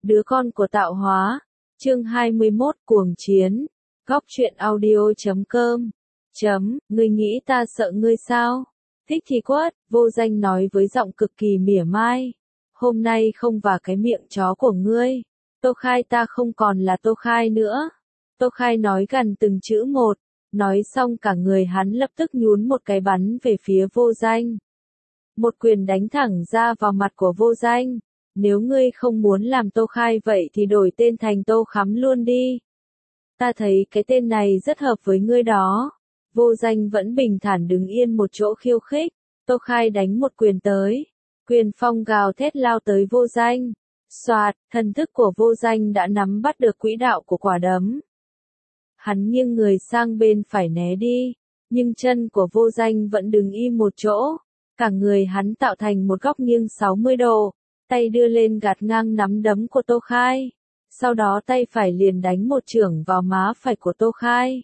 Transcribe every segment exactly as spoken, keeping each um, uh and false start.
Đứa con của tạo hóa. Chương hai mươi mốt Cuồng chiến. Góc truyện audio chấm com. Chấm, ngươi nghĩ ta sợ ngươi sao? Thích thì quát, Vô Danh nói với giọng cực kỳ mỉa mai. Hôm nay không vào cái miệng chó của ngươi. Tô Khai ta không còn là Tô Khai nữa. Tô Khai nói gần từng chữ một. Nói xong cả người hắn lập tức nhún một cái bắn về phía Vô Danh. Một quyền đánh thẳng ra vào mặt của Vô Danh. Nếu ngươi không muốn làm Tô Khai vậy thì đổi tên thành Tô Khắm luôn đi. Ta thấy cái tên này rất hợp với ngươi đó. Vô Danh vẫn bình thản đứng yên một chỗ khiêu khích. Tô Khai đánh một quyền tới. Quyền phong gào thét lao tới Vô Danh. Xoạt, thần thức của Vô Danh đã nắm bắt được quỹ đạo của quả đấm. Hắn nghiêng người sang bên phải né đi. Nhưng chân của Vô Danh vẫn đứng im một chỗ. Cả người hắn tạo thành một góc nghiêng sáu mươi độ. Tay đưa lên gạt ngang nắm đấm của Tô Khai. Sau đó tay phải liền đánh một chưởng vào má phải của Tô Khai.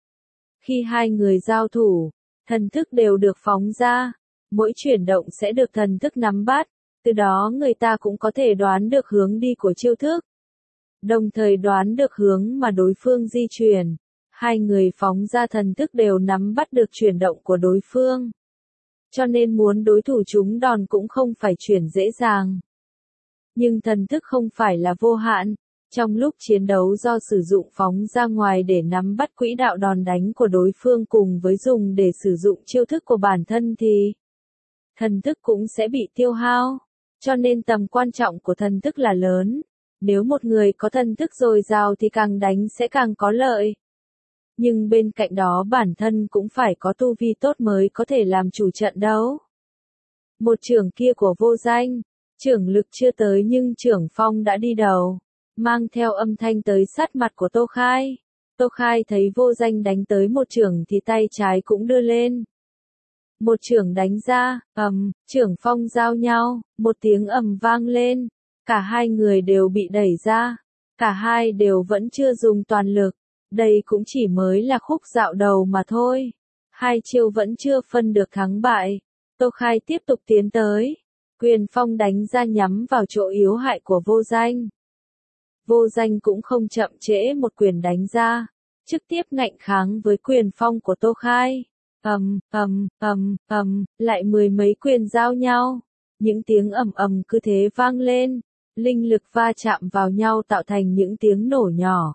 Khi hai người giao thủ, thần thức đều được phóng ra. Mỗi chuyển động sẽ được thần thức nắm bắt. Từ đó người ta cũng có thể đoán được hướng đi của chiêu thức. Đồng thời đoán được hướng mà đối phương di chuyển. Hai người phóng ra thần thức đều nắm bắt được chuyển động của đối phương. Cho nên muốn đối thủ trúng đòn cũng không phải chuyển dễ dàng. Nhưng thần thức không phải là vô hạn. Trong lúc chiến đấu do sử dụng phóng ra ngoài để nắm bắt quỹ đạo đòn đánh của đối phương cùng với dùng để sử dụng chiêu thức của bản thân thì thần thức cũng sẽ bị tiêu hao. Cho nên tầm quan trọng của thần thức là lớn. Nếu một người có thần thức dồi dào thì càng đánh sẽ càng có lợi. Nhưng bên cạnh đó bản thân cũng phải có tu vi tốt mới có thể làm chủ trận đấu. Một chưởng kia của Vô Danh, chưởng lực chưa tới nhưng chưởng phong đã đi đầu, mang theo âm thanh tới sát mặt của Tô Khai. Tô Khai thấy Vô Danh đánh tới một chưởng thì tay trái cũng đưa lên. Một chưởng đánh ra, ầm, chưởng phong giao nhau, một tiếng ầm vang lên. Cả hai người đều bị đẩy ra. Cả hai đều vẫn chưa dùng toàn lực. Đây cũng chỉ mới là khúc dạo đầu mà thôi. Hai chiêu vẫn chưa phân được thắng bại. Tô Khai tiếp tục tiến tới. Quyền phong đánh ra nhắm vào chỗ yếu hại của Vô Danh. Vô Danh cũng không chậm trễ một quyền đánh ra. Trực tiếp ngạnh kháng với quyền phong của Tô Khai. Ầm, ầm, ầm, ầm, lại mười mấy quyền giao nhau. Những tiếng ầm ầm cứ thế vang lên. Linh lực va chạm vào nhau tạo thành những tiếng nổ nhỏ.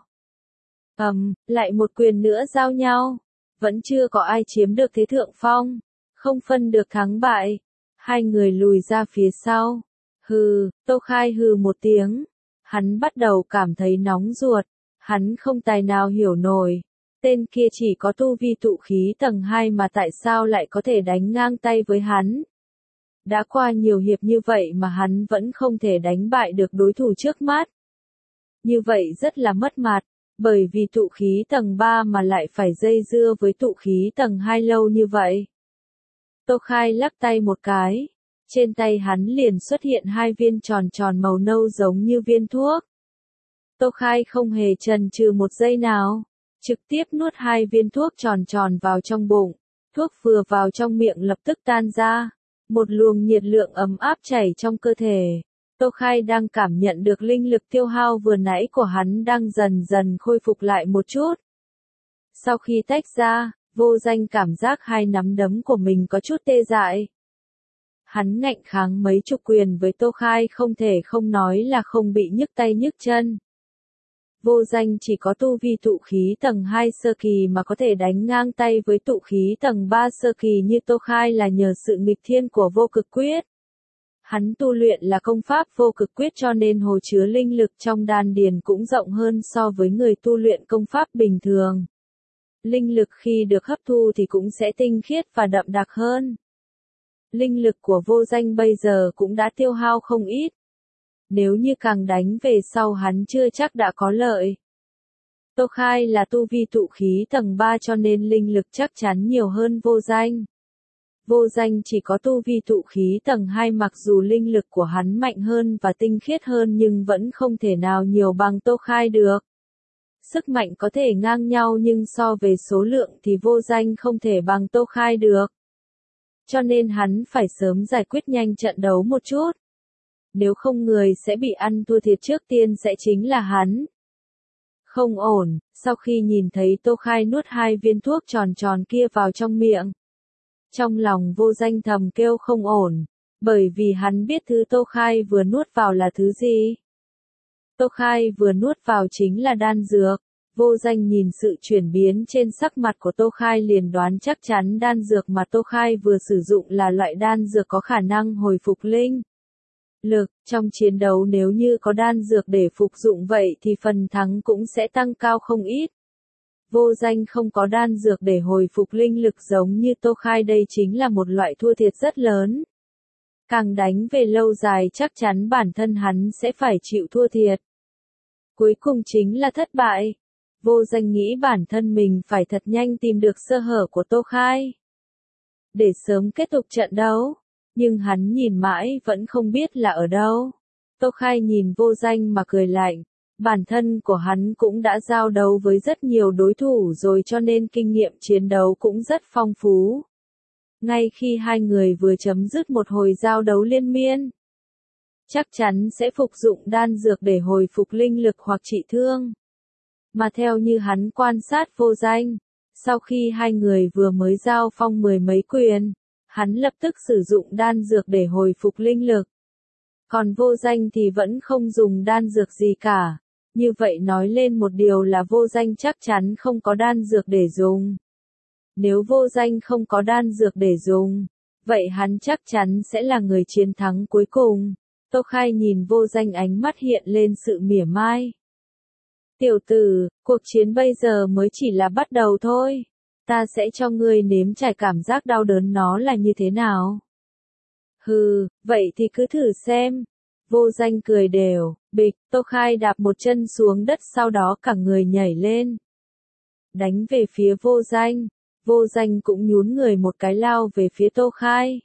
Ầm, lại một quyền nữa giao nhau. Vẫn chưa có ai chiếm được thế thượng phong. Không phân được thắng bại. Hai người lùi ra phía sau. Hừ, Tô Khai hừ một tiếng. Hắn bắt đầu cảm thấy nóng ruột. Hắn không tài nào hiểu nổi. Tên kia chỉ có tu vi tụ khí tầng hai mà tại sao lại có thể đánh ngang tay với hắn. Đã qua nhiều hiệp như vậy mà hắn vẫn không thể đánh bại được đối thủ trước mắt. Như vậy rất là mất mặt. Bởi vì tụ khí tầng ba mà lại phải dây dưa với tụ khí tầng hai lâu như vậy. Tô Khai lắc tay một cái. Trên tay hắn liền xuất hiện hai viên tròn tròn màu nâu giống như viên thuốc. Tô Khai không hề chần chừ một giây nào. Trực tiếp nuốt hai viên thuốc tròn tròn vào trong bụng. Thuốc vừa vào trong miệng lập tức tan ra. Một luồng nhiệt lượng ấm áp chảy trong cơ thể. Tô Khai đang cảm nhận được linh lực tiêu hao vừa nãy của hắn đang dần dần khôi phục lại một chút. Sau khi tách ra, Vô Danh cảm giác hai nắm đấm của mình có chút tê dại. Hắn ngạnh kháng mấy chục quyền với Tô Khai không thể không nói là không bị nhức tay nhức chân. Vô Danh chỉ có tu vi tụ khí tầng hai sơ kỳ mà có thể đánh ngang tay với tụ khí tầng ba sơ kỳ như Tô Khai là nhờ sự nghịch thiên của vô cực quyết. Hắn tu luyện là công pháp vô cực quyết cho nên hồ chứa linh lực trong đan điền cũng rộng hơn so với người tu luyện công pháp bình thường. Linh lực khi được hấp thu thì cũng sẽ tinh khiết và đậm đặc hơn. Linh lực của Vô Danh bây giờ cũng đã tiêu hao không ít. Nếu như càng đánh về sau hắn chưa chắc đã có lợi. Tô Khai là tu vi tụ khí tầng ba cho nên linh lực chắc chắn nhiều hơn Vô Danh. Vô Danh chỉ có tu vi tụ khí tầng hai mặc dù linh lực của hắn mạnh hơn và tinh khiết hơn nhưng vẫn không thể nào nhiều bằng Tô Khai được. Sức mạnh có thể ngang nhau nhưng so về số lượng thì Vô Danh không thể bằng Tô Khai được. Cho nên hắn phải sớm giải quyết nhanh trận đấu một chút. nếu không người sẽ bị ăn thua thiệt trước tiên sẽ chính là hắn. Không ổn, sau khi nhìn thấy Tô Khai nuốt hai viên thuốc tròn tròn kia vào trong miệng. Trong lòng Vô Danh thầm kêu không ổn, bởi vì hắn biết thứ Tô Khai vừa nuốt vào là thứ gì. Tô Khai vừa nuốt vào chính là đan dược. Vô Danh nhìn sự chuyển biến trên sắc mặt của Tô Khai liền đoán chắc chắn đan dược mà Tô Khai vừa sử dụng là loại đan dược có khả năng hồi phục linh lực. Trong chiến đấu nếu như có đan dược để phục dụng vậy thì phần thắng cũng sẽ tăng cao không ít. Vô Danh không có đan dược để hồi phục linh lực giống như Tô Khai, đây chính là một loại thua thiệt rất lớn. Càng đánh về lâu dài chắc chắn bản thân hắn sẽ phải chịu thua thiệt. Cuối cùng chính là thất bại. Vô Danh nghĩ bản thân mình phải thật nhanh tìm được sơ hở của Tô Khai, để sớm kết thúc trận đấu. Nhưng hắn nhìn mãi vẫn không biết là ở đâu. Tô Khai nhìn Vô Danh mà cười lạnh. Bản thân của hắn cũng đã giao đấu với rất nhiều đối thủ rồi cho nên kinh nghiệm chiến đấu cũng rất phong phú. Ngay khi hai người vừa chấm dứt một hồi giao đấu liên miên, chắc chắn sẽ phục dụng đan dược để hồi phục linh lực hoặc trị thương. Mà theo như hắn quan sát Vô Danh, sau khi hai người vừa mới giao phong mười mấy quyền, hắn lập tức sử dụng đan dược để hồi phục linh lực. Còn Vô Danh thì vẫn không dùng đan dược gì cả. Như vậy nói lên một điều là Vô Danh chắc chắn không có đan dược để dùng. Nếu Vô Danh không có đan dược để dùng, vậy hắn chắc chắn sẽ là người chiến thắng cuối cùng. Tô Khai nhìn Vô Danh ánh mắt hiện lên sự mỉa mai. Tiểu tử, cuộc chiến bây giờ mới chỉ là bắt đầu thôi. Ta sẽ cho ngươi nếm trải cảm giác đau đớn nó là như thế nào. Hừ, vậy thì cứ thử xem. Vô Danh cười đều, bịch, Tô Khai đạp một chân xuống đất sau đó cả người nhảy lên. Đánh về phía Vô Danh, Vô Danh cũng nhún người một cái lao về phía Tô Khai.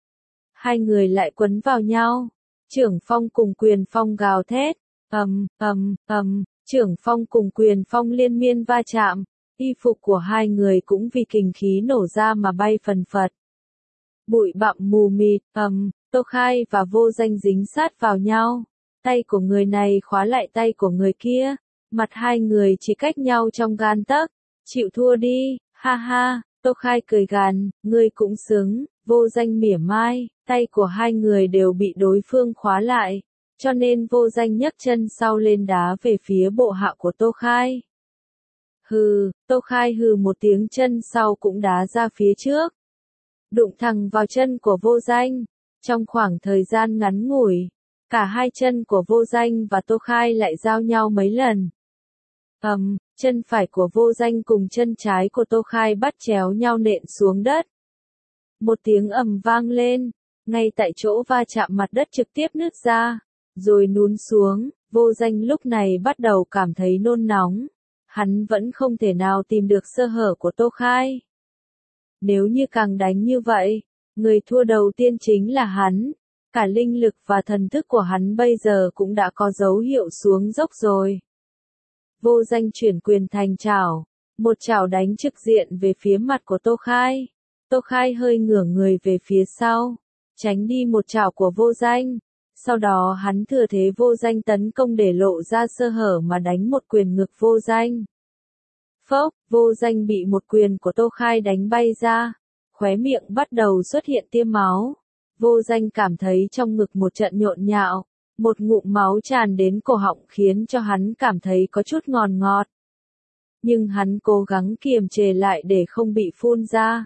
Hai người lại quấn vào nhau, Trưởng Phong cùng Quyền Phong gào thét, ầm, ầm, ầm, Trưởng Phong cùng Quyền Phong liên miên va chạm, y phục của hai người cũng vì kình khí nổ ra mà bay phần phật. Bụi bặm mù mịt, ầm. Tô Khai và Vô Danh dính sát vào nhau, tay của người này khóa lại tay của người kia, mặt hai người chỉ cách nhau trong gan tấc, chịu thua đi, ha ha, Tô Khai cười gằn, ngươi cũng xứng, Vô Danh mỉa mai, tay của hai người đều bị đối phương khóa lại, cho nên Vô Danh nhấc chân sau lên đá về phía bộ hạ của Tô Khai. Hừ, Tô Khai hừ một tiếng chân sau cũng đá ra phía trước, đụng thẳng vào chân của Vô Danh. Trong khoảng thời gian ngắn ngủi, cả hai chân của Vô Danh và Tô Khai lại giao nhau mấy lần. Ầm, um, chân phải của Vô Danh cùng chân trái của Tô Khai bắt chéo nhau nện xuống đất. Một tiếng ầm vang lên, ngay tại chỗ va chạm mặt đất trực tiếp nứt ra, rồi nhún xuống. Vô Danh lúc này bắt đầu cảm thấy nôn nóng. Hắn vẫn không thể nào tìm được sơ hở của Tô Khai. Nếu như càng đánh như vậy, người thua đầu tiên chính là hắn. Cả linh lực và thần thức của hắn bây giờ cũng đã có dấu hiệu xuống dốc rồi. Vô Danh chuyển quyền thành chảo, một chảo đánh trực diện về phía mặt của Tô Khai. Tô Khai hơi ngửa người về phía sau, tránh đi một chảo của Vô Danh. Sau đó hắn thừa thế Vô Danh tấn công để lộ ra sơ hở mà đánh một quyền ngực Vô Danh. Phốc, Vô Danh bị một quyền của Tô Khai đánh bay ra. Khóe miệng bắt đầu xuất hiện tia máu. Vô Danh cảm thấy trong ngực một trận nhộn nhạo, một ngụm máu tràn đến cổ họng khiến cho hắn cảm thấy có chút ngọt ngọt. Nhưng hắn cố gắng kiềm chế lại để không bị phun ra.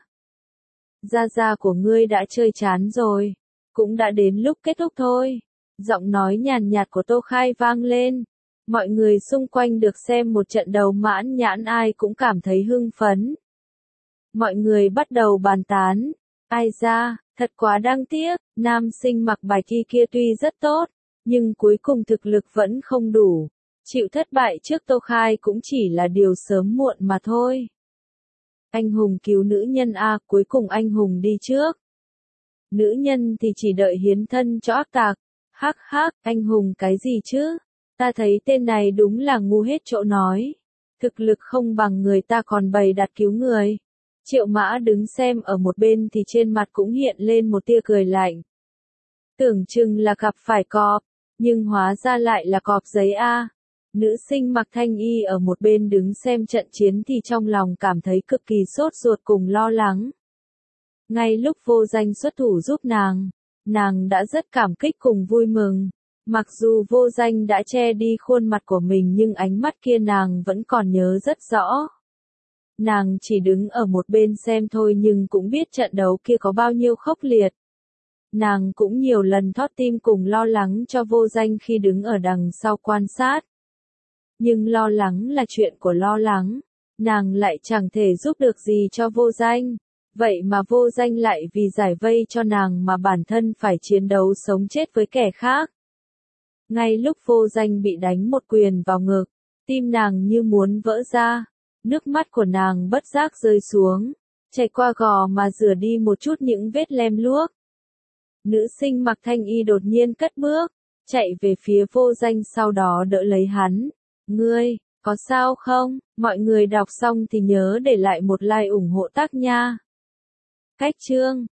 Da da của ngươi đã chơi chán rồi, cũng đã đến lúc kết thúc thôi. Giọng nói nhàn nhạt của Tô Khai vang lên. Mọi người xung quanh được xem một trận đấu mãn nhãn ai cũng cảm thấy hưng phấn. Mọi người bắt đầu bàn tán. Ai da, thật quá đáng tiếc, nam sinh mặc bạch y kia tuy rất tốt, nhưng cuối cùng thực lực vẫn không đủ. Chịu thất bại trước Tô Khai cũng chỉ là điều sớm muộn mà thôi. Anh hùng cứu nữ nhân a, cuối cùng anh hùng đi trước. Nữ nhân thì chỉ đợi hiến thân cho ác tặc. Hắc hắc, anh hùng cái gì chứ? Ta thấy tên này đúng là ngu hết chỗ nói. Thực lực không bằng người ta còn bày đặt cứu người. Triệu Mã đứng xem ở một bên thì trên mặt cũng hiện lên một tia cười lạnh. Tưởng chừng là gặp phải cọp, nhưng hóa ra lại là cọp giấy a. Nữ sinh mặc thanh y ở một bên đứng xem trận chiến thì trong lòng cảm thấy cực kỳ sốt ruột cùng lo lắng. Ngay lúc Vô Danh xuất thủ giúp nàng, nàng đã rất cảm kích cùng vui mừng. Mặc dù Vô Danh đã che đi khuôn mặt của mình nhưng ánh mắt kia nàng vẫn còn nhớ rất rõ. Nàng chỉ đứng ở một bên xem thôi nhưng cũng biết trận đấu kia có bao nhiêu khốc liệt. Nàng cũng nhiều lần thót tim cùng lo lắng cho Vô Danh khi đứng ở đằng sau quan sát. Nhưng lo lắng là chuyện của lo lắng, nàng lại chẳng thể giúp được gì cho Vô Danh. Vậy mà Vô Danh lại vì giải vây cho nàng mà bản thân phải chiến đấu sống chết với kẻ khác. Ngay lúc Vô Danh bị đánh một quyền vào ngực, tim nàng như muốn vỡ ra, nước mắt của nàng bất giác rơi xuống, chảy qua gò mà rửa đi một chút những vết lem luốc. Nữ sinh mặc thanh y đột nhiên cất bước, chạy về phía Vô Danh sau đó đỡ lấy hắn. Ngươi, có sao không? Mọi người đọc xong thì nhớ để lại một like ủng hộ tác nha. Cách chương